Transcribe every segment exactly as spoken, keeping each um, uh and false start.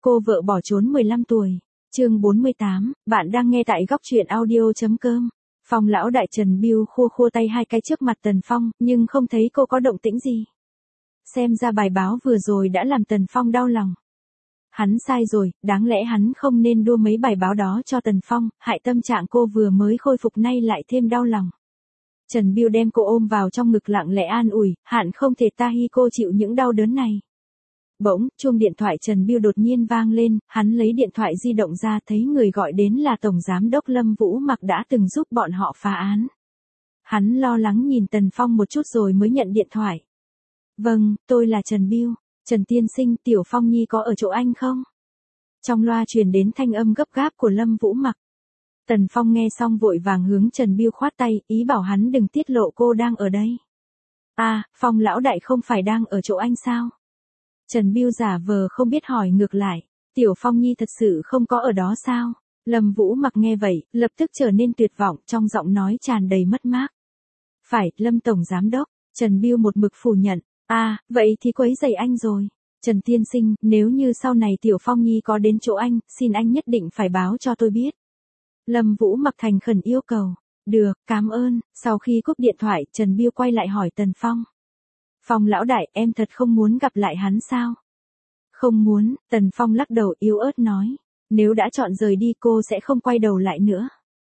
Cô vợ bỏ trốn mười lăm tuổi. Chương bốn mươi tám, bạn đang nghe tại góc truyện audio.com. Phong lão đại Trần Biêu khua khua tay hai cái trước mặt Tần Phong, nhưng không thấy cô có động tĩnh gì. Xem ra bài báo vừa rồi đã làm Tần Phong đau lòng. Hắn sai rồi, đáng lẽ hắn không nên đua mấy bài báo đó cho Tần Phong, hại tâm trạng cô vừa mới khôi phục nay lại thêm đau lòng. Trần Biêu đem cô ôm vào trong ngực lặng lẽ an ủi, hạn không thể ta hy cô chịu những đau đớn này. Bỗng, chuông điện thoại Trần Biêu đột nhiên vang lên, hắn lấy điện thoại di động ra thấy người gọi đến là Tổng Giám đốc Lâm Vũ Mặc đã từng giúp bọn họ phá án. Hắn lo lắng nhìn Tần Phong một chút rồi mới nhận điện thoại. Vâng, tôi là Trần Biêu. Trần tiên sinh, Tiểu Phong Nhi có ở chỗ anh không? Trong loa truyền đến thanh âm gấp gáp của Lâm Vũ Mặc. Tần Phong nghe xong vội vàng hướng Trần Biêu khoát tay, ý bảo hắn đừng tiết lộ cô đang ở đây. À, Phong lão đại không phải đang ở chỗ anh sao? Trần Biêu giả vờ không biết hỏi ngược lại, Tiểu Phong Nhi thật sự không có ở đó sao? Lâm Vũ Mặc nghe vậy, lập tức trở nên tuyệt vọng, trong giọng nói tràn đầy mất mát. Phải, Lâm Tổng Giám đốc. Trần Biêu một mực phủ nhận. À, vậy thì quấy rầy anh rồi. Trần tiên sinh, nếu như sau này Tiểu Phong Nhi có đến chỗ anh, xin anh nhất định phải báo cho tôi biết. Lâm Vũ Mặc thành khẩn yêu cầu. Được, cảm ơn. Sau khi cúp điện thoại, Trần Biêu quay lại hỏi Tần Phong. Phong lão đại, em thật không muốn gặp lại hắn sao? Không muốn, Tần Phong lắc đầu yếu ớt nói. Nếu đã chọn rời đi cô sẽ không quay đầu lại nữa.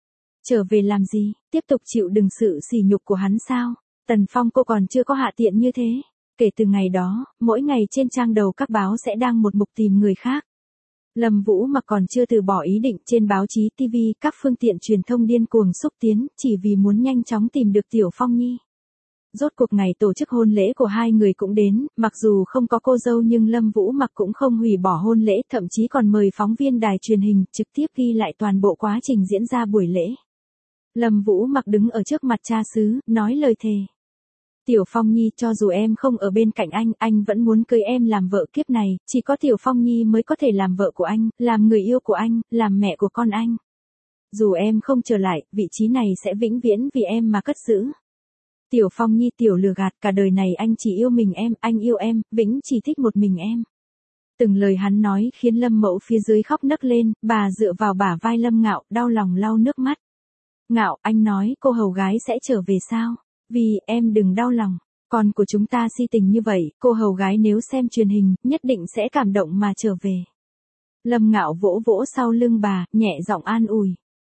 Trở về làm gì, tiếp tục chịu đựng sự sỉ nhục của hắn sao? Tần Phong cô còn chưa có hạ tiện như thế. Kể từ ngày đó, mỗi ngày trên trang đầu các báo sẽ đăng một mục tìm người khác. Lâm Vũ Mặc còn chưa từ bỏ ý định, trên báo chí, ti vi, các phương tiện truyền thông điên cuồng xúc tiến, chỉ vì muốn nhanh chóng tìm được Tiểu Phong Nhi. Rốt cuộc ngày tổ chức hôn lễ của hai người cũng đến, mặc dù không có cô dâu nhưng Lâm Vũ Mặc cũng không hủy bỏ hôn lễ, thậm chí còn mời phóng viên đài truyền hình trực tiếp ghi lại toàn bộ quá trình diễn ra buổi lễ. Lâm Vũ Mặc đứng ở trước mặt cha xứ, nói lời thề. Tiểu Phong Nhi, cho dù em không ở bên cạnh anh, anh vẫn muốn cưới em làm vợ kiếp này, chỉ có Tiểu Phong Nhi mới có thể làm vợ của anh, làm người yêu của anh, làm mẹ của con anh. Dù em không trở lại, vị trí này sẽ vĩnh viễn vì em mà cất giữ. Tiểu Phong Nhi, tiểu lừa gạt, cả đời này anh chỉ yêu mình em, anh yêu em, vĩnh chỉ thích một mình em. Từng lời hắn nói khiến Lâm Mẫu phía dưới khóc nấc lên, bà dựa vào bả vai Lâm Ngạo, đau lòng lau nước mắt. Ngạo, anh nói cô hầu gái sẽ trở về sao? Vì, em đừng đau lòng, con của chúng ta si tình như vậy, cô hầu gái nếu xem truyền hình, nhất định sẽ cảm động mà trở về. Lâm Ngạo vỗ vỗ sau lưng bà, nhẹ giọng an ủi.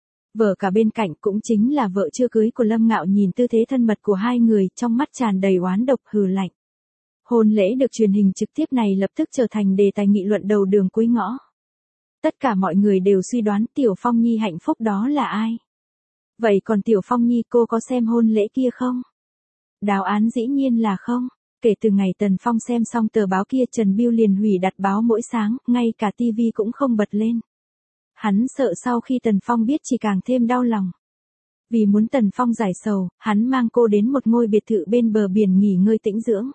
Vợ cả bên cạnh cũng chính là vợ chưa cưới của Lâm Ngạo nhìn tư thế thân mật của hai người, trong mắt tràn đầy oán độc hừ lạnh. Hôn lễ được truyền hình trực tiếp này lập tức trở thành đề tài nghị luận đầu đường cuối ngõ. Tất cả mọi người đều suy đoán Tiểu Phong Nhi hạnh phúc đó là ai. Vậy còn Tiểu Phong Nhi cô có xem hôn lễ kia không? Đáp án dĩ nhiên là không. Kể từ ngày Tần Phong xem xong tờ báo kia, Trần Biêu liền hủy đặt báo mỗi sáng, ngay cả tivi cũng không bật lên. Hắn sợ sau khi Tần Phong biết chỉ càng thêm đau lòng. Vì muốn Tần Phong giải sầu, hắn mang cô đến một ngôi biệt thự bên bờ biển nghỉ ngơi tĩnh dưỡng.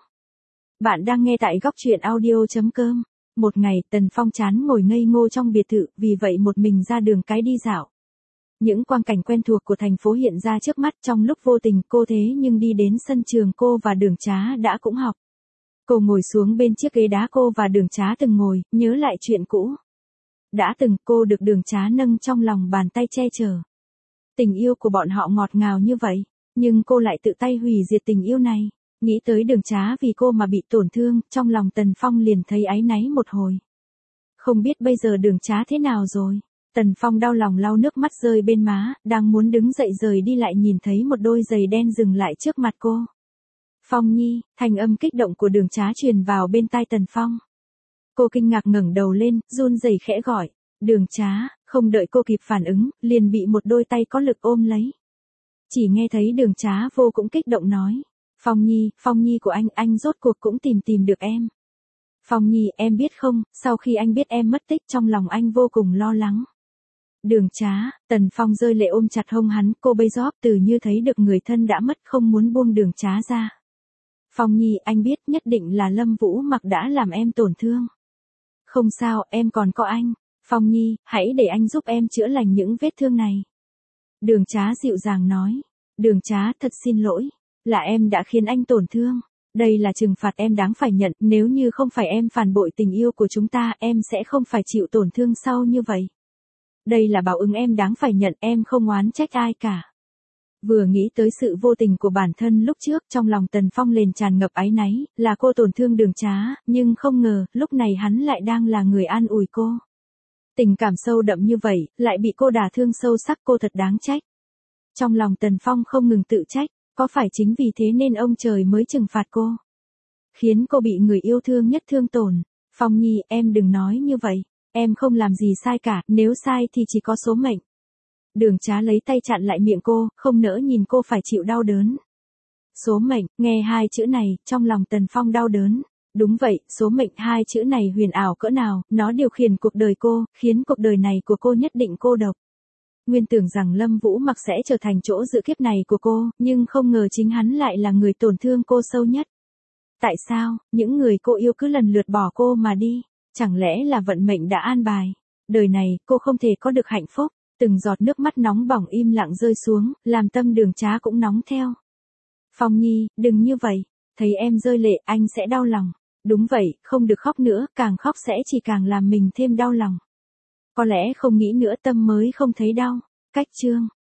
Bạn đang nghe tại góc truyện audio.com. Một ngày, Tần Phong chán ngồi ngây ngô trong biệt thự, vì vậy một mình ra đường cái đi dạo. Những quang cảnh quen thuộc của thành phố hiện ra trước mắt, trong lúc vô tình cô thế nhưng đi đến sân trường cô và Đường Trá đã cũng học. Cô ngồi xuống bên chiếc ghế đá cô và Đường Trá từng ngồi, nhớ lại chuyện cũ. Đã từng cô được Đường Trá nâng trong lòng bàn tay che chở. Tình yêu của bọn họ ngọt ngào như vậy, nhưng cô lại tự tay hủy diệt tình yêu này. Nghĩ tới Đường Trá vì cô mà bị tổn thương, trong lòng Tần Phong liền thấy áy náy một hồi. Không biết bây giờ Đường Trá thế nào rồi? Tần Phong đau lòng lau nước mắt rơi bên má, đang muốn đứng dậy rời đi lại nhìn thấy một đôi giày đen dừng lại trước mặt cô. Phong Nhi, thanh âm kích động của Đường Trá truyền vào bên tai Tần Phong. Cô kinh ngạc ngẩng đầu lên, run rẩy khẽ gọi. Đường Trá, không đợi cô kịp phản ứng, liền bị một đôi tay có lực ôm lấy. Chỉ nghe thấy Đường Trá vô cũng kích động nói. Phong Nhi, Phong Nhi của anh, anh rốt cuộc cũng tìm tìm được em. Phong Nhi, em biết không, sau khi anh biết em mất tích trong lòng anh vô cùng lo lắng. Đường Trá, Tần Phong rơi lệ ôm chặt hông hắn, cô bây giờ từ như thấy được người thân đã mất không muốn buông Đường Trá ra. Phong Nhi, anh biết nhất định là Lâm Vũ Mặc đã làm em tổn thương. Không sao, em còn có anh. Phong Nhi, hãy để anh giúp em chữa lành những vết thương này. Đường Trá dịu dàng nói. Đường Trá, thật xin lỗi, là em đã khiến anh tổn thương. Đây là trừng phạt em đáng phải nhận, nếu như không phải em phản bội tình yêu của chúng ta, em sẽ không phải chịu tổn thương sau như vậy. Đây là báo ứng em đáng phải nhận, em không oán trách ai cả. Vừa nghĩ tới sự vô tình của bản thân lúc trước, trong lòng Tần Phong liền tràn ngập áy náy, là cô tổn thương Đường Trá, nhưng không ngờ, lúc này hắn lại đang là người an ủi cô. Tình cảm sâu đậm như vậy, lại bị cô đả thương sâu sắc, cô thật đáng trách. Trong lòng Tần Phong không ngừng tự trách, có phải chính vì thế nên ông trời mới trừng phạt cô? Khiến cô bị người yêu thương nhất thương tổn. Phong Nhi, em đừng nói như vậy, em không làm gì sai cả, nếu sai thì chỉ có số mệnh. Đường Trá lấy tay chặn lại miệng cô, không nỡ nhìn cô phải chịu đau đớn. Số mệnh, nghe hai chữ này, trong lòng Tần Phong đau đớn. Đúng vậy, số mệnh, hai chữ này huyền ảo cỡ nào, nó điều khiển cuộc đời cô, khiến cuộc đời này của cô nhất định cô độc. Nguyên tưởng rằng Lâm Vũ Mặc sẽ trở thành chỗ dựa kiếp này của cô, nhưng không ngờ chính hắn lại là người tổn thương cô sâu nhất. Tại sao, những người cô yêu cứ lần lượt bỏ cô mà đi? Chẳng lẽ là vận mệnh đã an bài? Đời này, cô không thể có được hạnh phúc. Từng giọt nước mắt nóng bỏng im lặng rơi xuống, làm tâm Đường Trá cũng nóng theo. Phong Nhi, đừng như vậy. Thấy em rơi lệ, anh sẽ đau lòng. Đúng vậy, không được khóc nữa, càng khóc sẽ chỉ càng làm mình thêm đau lòng. Có lẽ không nghĩ nữa tâm mới không thấy đau. Cách chương.